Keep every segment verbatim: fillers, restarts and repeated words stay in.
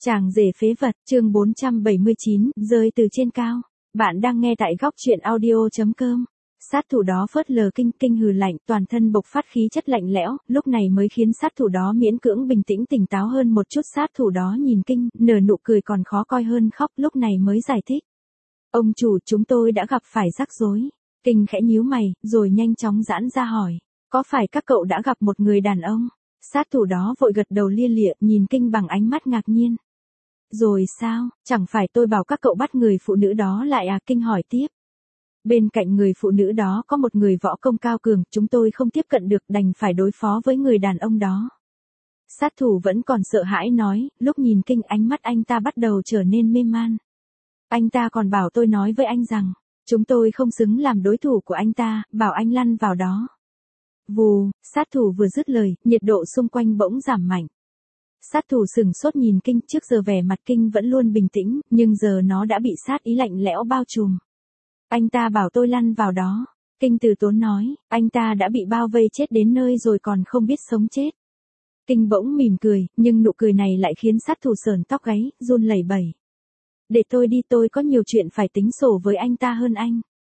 Chàng rể phế vật, chương bốn trăm bảy mươi chín, rơi từ trên cao. Bạn đang nghe tại góc truyện audio chấm com. Sát thủ đó phớt lờ Kinh, Kinh hừ lạnh, toàn thân bộc phát khí chất lạnh lẽo, lúc này mới khiến sát thủ đó miễn cưỡng bình tĩnh tỉnh táo hơn một chút. Sát thủ đó nhìn Kinh, nở nụ cười còn khó coi hơn khóc, lúc này mới giải thích. Ông chủ, chúng tôi đã gặp phải rắc rối. Kinh khẽ nhíu mày, rồi nhanh chóng giãn ra hỏi. Có phải các cậu đã gặp một người đàn ông? Sát thủ đó vội gật đầu lia lịa, nhìn Kinh bằng ánh mắt ngạc nhiên. Rồi sao, chẳng phải tôi bảo các cậu bắt người phụ nữ đó lại à? Kinh hỏi tiếp. Bên cạnh người phụ nữ đó có một người võ công cao cường, chúng tôi không tiếp cận được, đành phải đối phó với người đàn ông đó. Sát thủ vẫn còn sợ hãi nói, lúc nhìn Kinh ánh mắt anh ta bắt đầu trở nên mê man. Anh ta còn bảo tôi nói với anh rằng, chúng tôi không xứng làm đối thủ của anh ta, bảo anh lăn vào đó. Vù, sát thủ vừa dứt lời, nhiệt độ xung quanh bỗng giảm mạnh. Sát thủ sừng sốt nhìn Kinh, trước giờ vẻ mặt Kinh vẫn luôn bình tĩnh, nhưng giờ nó đã bị sát ý lạnh lẽo bao trùm. Anh ta bảo tôi lăn vào đó. Kinh từ tốn nói, anh ta đã bị bao vây chết đến nơi rồi còn không biết sống chết. Kinh bỗng mỉm cười, nhưng nụ cười này lại khiến sát thủ sờn tóc gáy, run lẩy bẩy. Để tôi đi, tôi có nhiều chuyện phải tính sổ với anh ta hơn anh.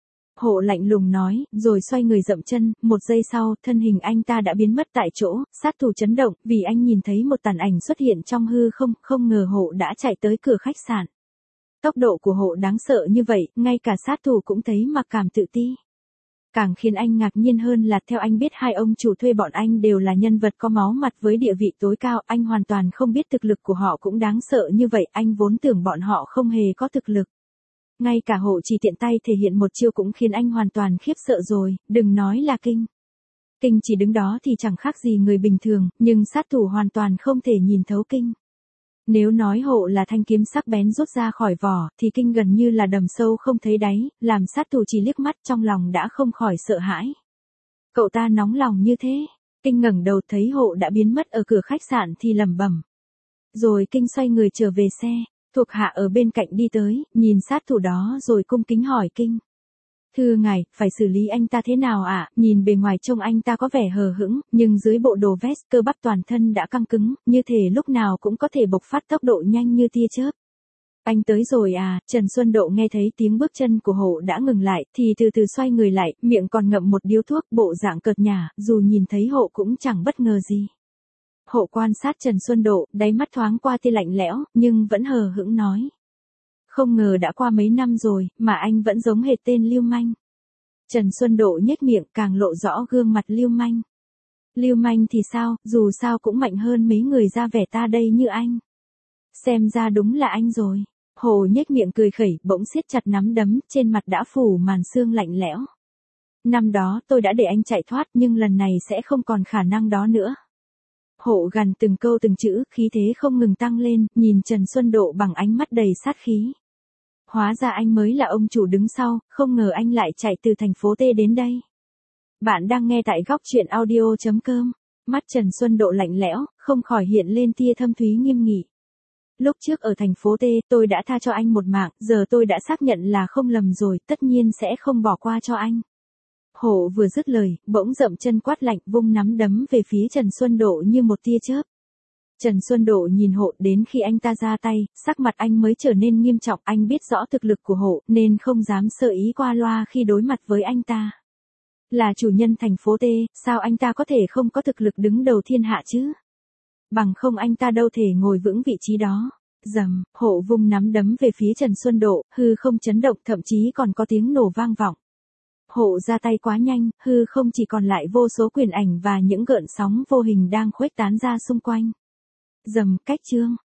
Hộ lạnh lùng nói, rồi xoay người dậm chân, một giây sau, thân hình anh ta đã biến mất tại chỗ. Sát thủ chấn động, vì anh nhìn thấy một tàn ảnh xuất hiện trong hư không, không ngờ Hộ đã chạy tới cửa khách sạn. Tốc độ của Hộ đáng sợ như vậy, ngay cả sát thủ cũng thấy mặc cảm tự ti. Càng khiến anh ngạc nhiên hơn là theo anh biết hai ông chủ thuê bọn anh đều là nhân vật có máu mặt với địa vị tối cao, anh hoàn toàn không biết thực lực của họ cũng đáng sợ như vậy, anh vốn tưởng bọn họ không hề có thực lực. Ngay cả Hộ chỉ tiện tay thể hiện một chiêu cũng khiến anh hoàn toàn khiếp sợ rồi, đừng nói là Kinh. Kinh chỉ đứng đó thì chẳng khác gì người bình thường, nhưng sát thủ hoàn toàn không thể nhìn thấu Kinh. Nếu nói Hộ là thanh kiếm sắc bén rút ra khỏi vỏ, thì Kinh gần như là đầm sâu không thấy đáy, làm sát thủ chỉ liếc mắt trong lòng đã không khỏi sợ hãi. Cậu ta nóng lòng như thế. Kinh ngẩng đầu thấy Hộ đã biến mất ở cửa khách sạn thì lẩm bẩm. Rồi Kinh xoay người trở về xe. Thuộc hạ ở bên cạnh đi tới, nhìn sát thủ đó rồi cung kính hỏi Kinh. Thưa ngài, phải xử lý anh ta thế nào ạ? À? Nhìn bề ngoài trông anh ta có vẻ hờ hững, nhưng dưới bộ đồ vest cơ bắp toàn thân đã căng cứng, như thể lúc nào cũng có thể bộc phát tốc độ nhanh như tia chớp. Anh tới rồi à? Trần Xuân Độ nghe thấy tiếng bước chân của Hộ đã ngừng lại, thì từ từ xoay người lại, miệng còn ngậm một điếu thuốc, bộ dạng cợt nhả, dù nhìn thấy Hộ cũng chẳng bất ngờ gì. Hộ quan sát Trần Xuân Độ, đáy mắt thoáng qua tia lạnh lẽo, nhưng vẫn hờ hững nói. Không ngờ đã qua mấy năm rồi, mà anh vẫn giống hệt tên lưu manh. Trần Xuân Độ nhếch miệng, càng lộ rõ gương mặt lưu manh. Lưu manh thì sao, dù sao cũng mạnh hơn mấy người ra vẻ ta đây như anh. Xem ra đúng là anh rồi. Hồ nhếch miệng cười khẩy, bỗng siết chặt nắm đấm, trên mặt đã phủ màn sương lạnh lẽo. Năm đó tôi đã để anh chạy thoát, nhưng lần này sẽ không còn khả năng đó nữa. Hộ gằn từng câu từng chữ, khí thế không ngừng tăng lên, nhìn Trần Xuân Độ bằng ánh mắt đầy sát khí. Hóa ra anh mới là ông chủ đứng sau, không ngờ anh lại chạy từ thành phố T đến đây. Bạn đang nghe tại góc truyện audio chấm com. Mắt Trần Xuân Độ lạnh lẽo, không khỏi hiện lên tia thâm thúy nghiêm nghị. Lúc trước ở thành phố T, tôi đã tha cho anh một mạng, giờ tôi đã xác nhận là không lầm rồi, tất nhiên sẽ không bỏ qua cho anh. Hộ vừa dứt lời, bỗng dậm chân quát lạnh, vung nắm đấm về phía Trần Xuân Độ như một tia chớp. Trần Xuân Độ nhìn Hộ, đến khi anh ta ra tay, sắc mặt anh mới trở nên nghiêm trọng, anh biết rõ thực lực của Hộ, nên không dám sơ ý qua loa khi đối mặt với anh ta. Là chủ nhân thành phố T, sao anh ta có thể không có thực lực đứng đầu thiên hạ chứ? Bằng không anh ta đâu thể ngồi vững vị trí đó. Rầm, Hộ vung nắm đấm về phía Trần Xuân Độ, hư không chấn động, thậm chí còn có tiếng nổ vang vọng. Hộ ra tay quá nhanh, hư không chỉ còn lại vô số quyền ảnh và những gợn sóng vô hình đang khuếch tán ra xung quanh. Rầm, cách chương,